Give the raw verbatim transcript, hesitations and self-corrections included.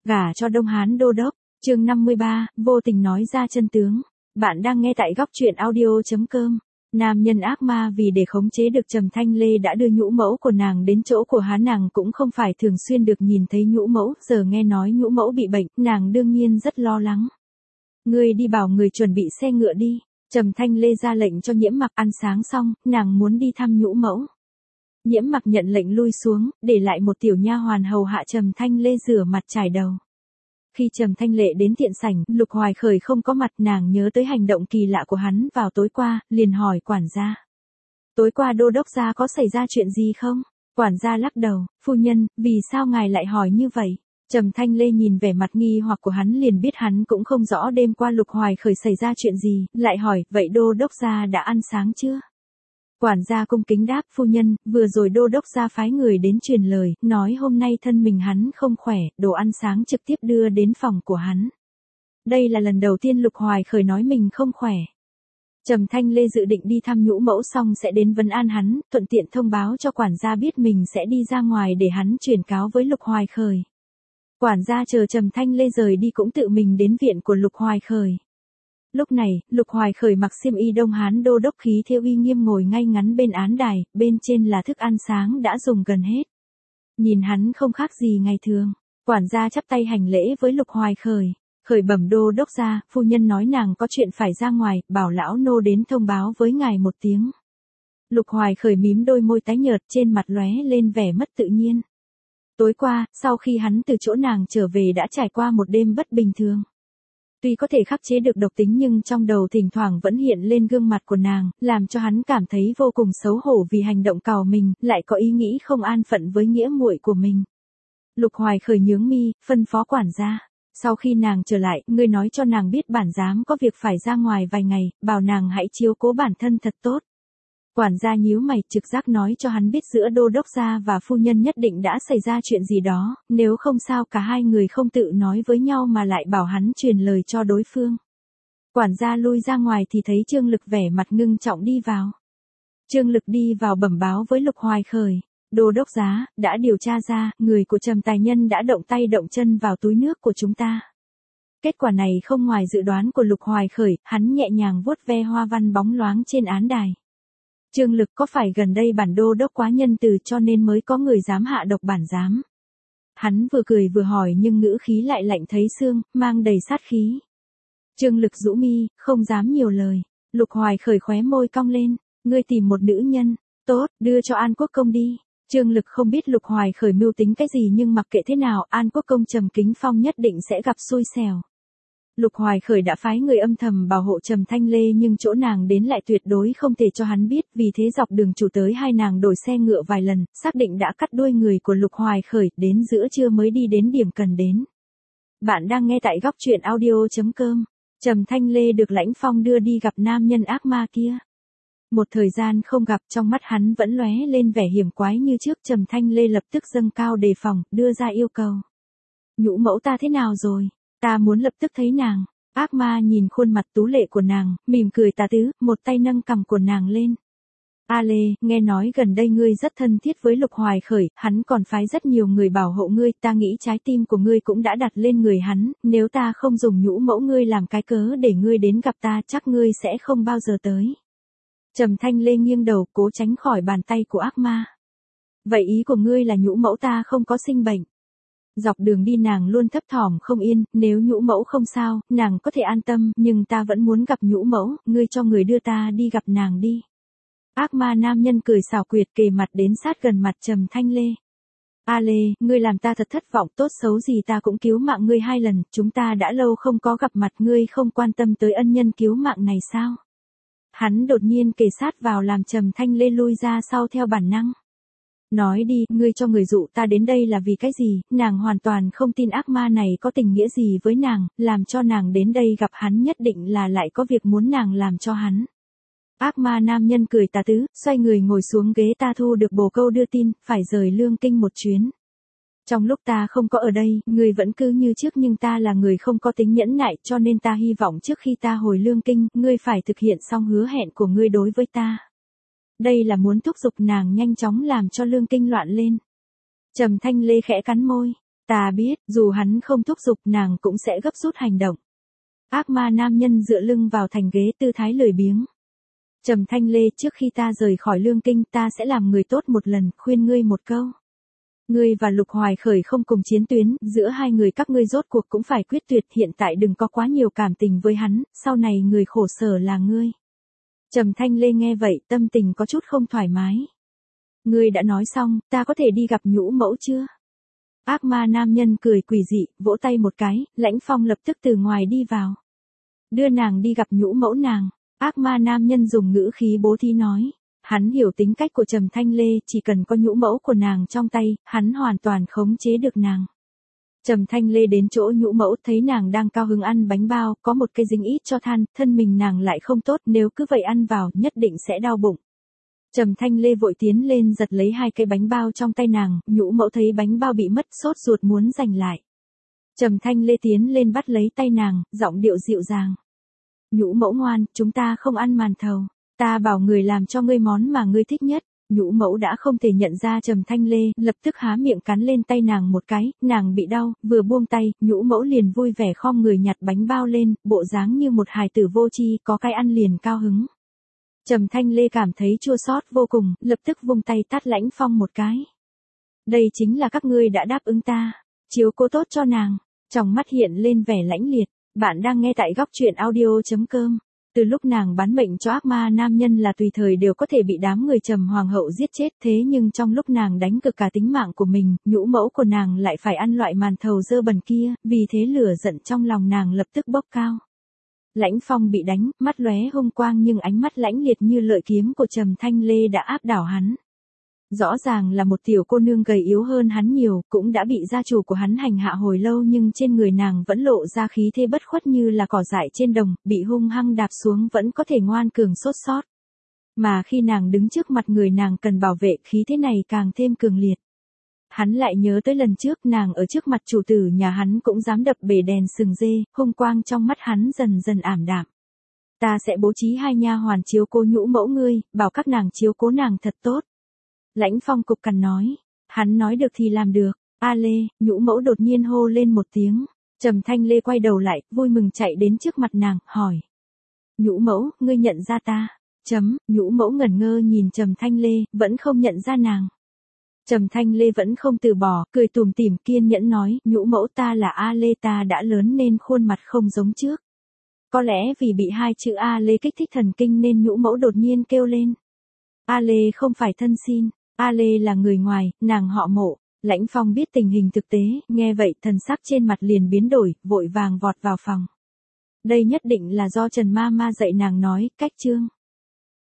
Gả cho Đông Hán Đô Đốc, chương năm mươi ba, vô tình nói ra chân tướng. Bạn đang nghe tại góc truyện audio chấm com. Nam nhân ác ma vì để khống chế được Trầm Thanh Lê đã đưa nhũ mẫu của nàng đến chỗ của hắn. Nàng cũng không phải thường xuyên được nhìn thấy nhũ mẫu, giờ nghe nói nhũ mẫu bị bệnh, nàng đương nhiên rất lo lắng. Ngươi đi bảo người chuẩn bị xe ngựa đi. Trầm Thanh Lê ra lệnh cho Nhiễm Mặc. Ăn sáng xong, nàng muốn đi thăm nhũ mẫu. Nhiễm Mặc nhận lệnh lui xuống, để lại một tiểu nha hoàn hầu hạ Trầm Thanh Lê rửa mặt chải đầu. Khi Trầm Thanh Lệ đến tiện sảnh, Lục Hoài Khởi không có mặt, nàng nhớ tới hành động kỳ lạ của hắn vào tối qua, liền hỏi quản gia. Tối qua Đô Đốc gia có xảy ra chuyện gì không? Quản gia lắc đầu, phu nhân, vì sao ngài lại hỏi như vậy? Trầm Thanh Lê nhìn vẻ mặt nghi hoặc của hắn liền biết hắn cũng không rõ đêm qua Lục Hoài Khởi xảy ra chuyện gì, lại hỏi, vậy Đô Đốc gia đã ăn sáng chưa? Quản gia cung kính đáp, phu nhân, vừa rồi Đô Đốc gia phái người đến truyền lời, nói hôm nay thân mình hắn không khỏe, đồ ăn sáng trực tiếp đưa đến phòng của hắn. Đây là lần đầu tiên Lục Hoài Khởi nói mình không khỏe. Trầm Thanh Lê dự định đi thăm nhũ mẫu xong sẽ đến vấn an hắn, thuận tiện thông báo cho quản gia biết mình sẽ đi ra ngoài để hắn truyền cáo với Lục Hoài Khởi. Quản gia chờ Trầm Thanh Lê rời đi cũng tự mình đến viện của Lục Hoài Khởi. Lúc này, Lục Hoài Khởi mặc xiêm y Đông Hán Đô Đốc khí thế uy nghiêm ngồi ngay ngắn bên án đài, bên trên là thức ăn sáng đã dùng gần hết. Nhìn hắn không khác gì ngày thường, quản gia chắp tay hành lễ với Lục Hoài Khởi. Khởi bẩm Đô Đốc gia, phu nhân nói nàng có chuyện phải ra ngoài, bảo lão nô đến thông báo với ngài một tiếng. Lục Hoài Khởi mím đôi môi tái nhợt, trên mặt lóe lên vẻ mất tự nhiên. Tối qua, sau khi hắn từ chỗ nàng trở về đã trải qua một đêm bất bình thường. Tuy có thể khắc chế được độc tính nhưng trong đầu thỉnh thoảng vẫn hiện lên gương mặt của nàng, làm cho hắn cảm thấy vô cùng xấu hổ vì hành động cào mình, lại có ý nghĩ không an phận với nghĩa muội của mình. Lục Hoài Khởi nhướng mi, phân phó quản gia. Sau khi nàng trở lại, ngươi nói cho nàng biết bản giám có việc phải ra ngoài vài ngày, bảo nàng hãy chiếu cố bản thân thật tốt. Quản gia nhíu mày, trực giác nói cho hắn biết giữa Đô Đốc gia và phu nhân nhất định đã xảy ra chuyện gì đó, nếu không sao cả hai người không tự nói với nhau mà lại bảo hắn truyền lời cho đối phương. Quản gia lui ra ngoài thì thấy Trương Lực vẻ mặt ngưng trọng đi vào. Trương Lực đi vào bẩm báo với Lục Hoài Khởi. Đô Đốc giá, đã điều tra ra, người của Trầm Tài Nhân đã động tay động chân vào túi nước của chúng ta. Kết quả này không ngoài dự đoán của Lục Hoài Khởi, hắn nhẹ nhàng vuốt ve hoa văn bóng loáng trên án đài. Trương Lực, có phải gần đây bản Đô Đốc quá nhân từ cho nên mới có người dám hạ độc bản giám? Hắn vừa cười vừa hỏi nhưng ngữ khí lại lạnh thấy xương, mang đầy sát khí. Trương Lực rũ mi, không dám nhiều lời. Lục Hoài Khởi khóe môi cong lên, ngươi tìm một nữ nhân, tốt, đưa cho An Quốc Công đi. Trương Lực không biết Lục Hoài Khởi mưu tính cái gì nhưng mặc kệ thế nào, An Quốc Công Trầm Kính Phong nhất định sẽ gặp xui xẻo. Lục Hoài Khởi đã phái người âm thầm bảo hộ Trầm Thanh Lê nhưng chỗ nàng đến lại tuyệt đối không thể cho hắn biết, vì thế dọc đường chủ tới hai nàng đổi xe ngựa vài lần, xác định đã cắt đuôi người của Lục Hoài Khởi, đến giữa trưa mới đi đến điểm cần đến. Bạn đang nghe tại góc truyện audio chấm com. Trầm Thanh Lê được Lãnh Phong đưa đi gặp nam nhân ác ma kia. Một thời gian không gặp, trong mắt hắn vẫn lóe lên vẻ hiểm quái như trước. Trầm Thanh Lê lập tức dâng cao đề phòng, đưa ra yêu cầu. Nhũ mẫu ta thế nào rồi? Ta muốn lập tức thấy nàng. Ác ma nhìn khuôn mặt tú lệ của nàng, mỉm cười tà tứ, một tay nâng cằm của nàng lên. A Lê, nghe nói gần đây ngươi rất thân thiết với Lục Hoài Khởi, hắn còn phái rất nhiều người bảo hộ ngươi, ta nghĩ trái tim của ngươi cũng đã đặt lên người hắn, nếu ta không dùng nhũ mẫu ngươi làm cái cớ để ngươi đến gặp ta chắc ngươi sẽ không bao giờ tới. Trầm Thanh Lê nghiêng đầu cố tránh khỏi bàn tay của ác ma. Vậy ý của ngươi là nhũ mẫu ta không có sinh bệnh. Dọc đường đi nàng luôn thấp thỏm không yên, nếu nhũ mẫu không sao, nàng có thể an tâm, nhưng ta vẫn muốn gặp nhũ mẫu, ngươi cho người đưa ta đi gặp nàng đi. Ác ma nam nhân cười xảo quyệt kề mặt đến sát gần mặt Trầm Thanh Lê. A Lê, ngươi làm ta thật thất vọng, tốt xấu gì ta cũng cứu mạng ngươi hai lần, chúng ta đã lâu không có gặp mặt, ngươi không quan tâm tới ân nhân cứu mạng này sao? Hắn đột nhiên kề sát vào làm Trầm Thanh Lê lui ra sau theo bản năng. Nói đi, ngươi cho người dụ ta đến đây là vì cái gì? Nàng hoàn toàn không tin ác ma này có tình nghĩa gì với nàng, làm cho nàng đến đây gặp hắn nhất định là lại có việc muốn nàng làm cho hắn. Ác ma nam nhân cười tà tứ, xoay người ngồi xuống ghế, ta thu được bồ câu đưa tin, phải rời Lương Kinh một chuyến. Trong lúc ta không có ở đây, ngươi vẫn cứ như trước nhưng ta là người không có tính nhẫn nại cho nên ta hy vọng trước khi ta hồi Lương Kinh, ngươi phải thực hiện xong hứa hẹn của ngươi đối với ta. Đây là muốn thúc giục nàng nhanh chóng làm cho Lương Kinh loạn lên. Trầm Thanh Lê khẽ cắn môi. Ta biết, dù hắn không thúc giục nàng cũng sẽ gấp rút hành động. Ác ma nam nhân dựa lưng vào thành ghế tư thái lười biếng. Trầm Thanh Lê, trước khi ta rời khỏi Lương Kinh ta sẽ làm người tốt một lần, khuyên ngươi một câu. Ngươi và Lục Hoài Khởi không cùng chiến tuyến, giữa hai người các ngươi rốt cuộc cũng phải quyết tuyệt, hiện tại đừng có quá nhiều cảm tình với hắn, sau này người khổ sở là ngươi. Trầm Thanh Lê nghe vậy, tâm tình có chút không thoải mái. Ngươi đã nói xong, ta có thể đi gặp nhũ mẫu chưa? Ác ma nam nhân cười quỷ dị, vỗ tay một cái, Lãnh Phong lập tức từ ngoài đi vào. Đưa nàng đi gặp nhũ mẫu nàng. Ác ma nam nhân dùng ngữ khí bố thí nói. Hắn hiểu tính cách của Trầm Thanh Lê, chỉ cần có nhũ mẫu của nàng trong tay, hắn hoàn toàn khống chế được nàng. Trầm Thanh Lê đến chỗ nhũ mẫu, thấy nàng đang cao hứng ăn bánh bao, có một cây dính ít cho than, thân mình nàng lại không tốt, nếu cứ vậy ăn vào, nhất định sẽ đau bụng. Trầm Thanh Lê vội tiến lên giật lấy hai cây bánh bao trong tay nàng, nhũ mẫu thấy bánh bao bị mất, sốt ruột muốn giành lại. Trầm Thanh Lê tiến lên bắt lấy tay nàng, giọng điệu dịu dàng. Nhũ mẫu ngoan, chúng ta không ăn màn thầu. Ta bảo người làm cho ngươi món mà ngươi thích nhất. Nhũ mẫu đã không thể nhận ra Trầm Thanh Lê, lập tức há miệng cắn lên tay nàng một cái, nàng bị đau, vừa buông tay, nhũ mẫu liền vui vẻ khom người nhặt bánh bao lên, bộ dáng như một hài tử vô tri, có cái ăn liền cao hứng. Trầm Thanh Lê cảm thấy chua xót vô cùng, lập tức vung tay tát Lãnh Phong một cái. Đây chính là các ngươi đã đáp ứng ta, chiếu cố tốt cho nàng. Trong mắt hiện lên vẻ lãnh liệt. Bạn đang nghe tại góc truyện audio chấm com. Từ lúc nàng bán mệnh cho ác ma nam nhân là tùy thời đều có thể bị đám người Trầm hoàng hậu giết chết, thế nhưng trong lúc nàng đánh cược cả tính mạng của mình, nhũ mẫu của nàng lại phải ăn loại màn thầu dơ bẩn kia, vì thế lửa giận trong lòng nàng lập tức bốc cao. Lãnh Phong bị đánh, mắt lóe hung quang nhưng ánh mắt lãnh liệt như lợi kiếm của Trầm Thanh Lê đã áp đảo hắn. Rõ ràng là một tiểu cô nương gầy yếu hơn hắn nhiều, cũng đã bị gia chủ của hắn hành hạ hồi lâu nhưng trên người nàng vẫn lộ ra khí thế bất khuất như là cỏ dại trên đồng, bị hung hăng đạp xuống vẫn có thể ngoan cường sốt sót. Mà khi nàng đứng trước mặt người nàng cần bảo vệ, khí thế này càng thêm cường liệt. Hắn lại nhớ tới lần trước nàng ở trước mặt chủ tử nhà hắn cũng dám đập bể đèn sừng dê, hung quang trong mắt hắn dần dần ảm đạm. Ta sẽ bố trí hai nha hoàn chiếu cố nhũ mẫu ngươi, bảo các nàng chiếu cố nàng thật tốt. Lãnh Phong cục cằn nói, hắn nói được thì làm được. A Lê, nhũ mẫu đột nhiên hô lên một tiếng. Trầm Thanh Lê quay đầu lại, vui mừng chạy đến trước mặt nàng, hỏi. Nhũ mẫu, ngươi nhận ra ta? Chấm, nhũ mẫu ngẩn ngơ nhìn Trầm Thanh Lê, vẫn không nhận ra nàng. Trầm Thanh Lê vẫn không từ bỏ, cười tủm tỉm kiên nhẫn nói, nhũ mẫu ta là A Lê, ta đã lớn nên khuôn mặt không giống trước. Có lẽ vì bị hai chữ A Lê kích thích thần kinh nên nhũ mẫu đột nhiên kêu lên. A Lê không phải thân xin. A Lê là người ngoài, nàng họ Mộ. Lãnh Phong biết tình hình thực tế, nghe vậy thần sắc trên mặt liền biến đổi, vội vàng vọt vào phòng. Đây nhất định là do Trần Ma Ma dạy nàng nói, cách chương.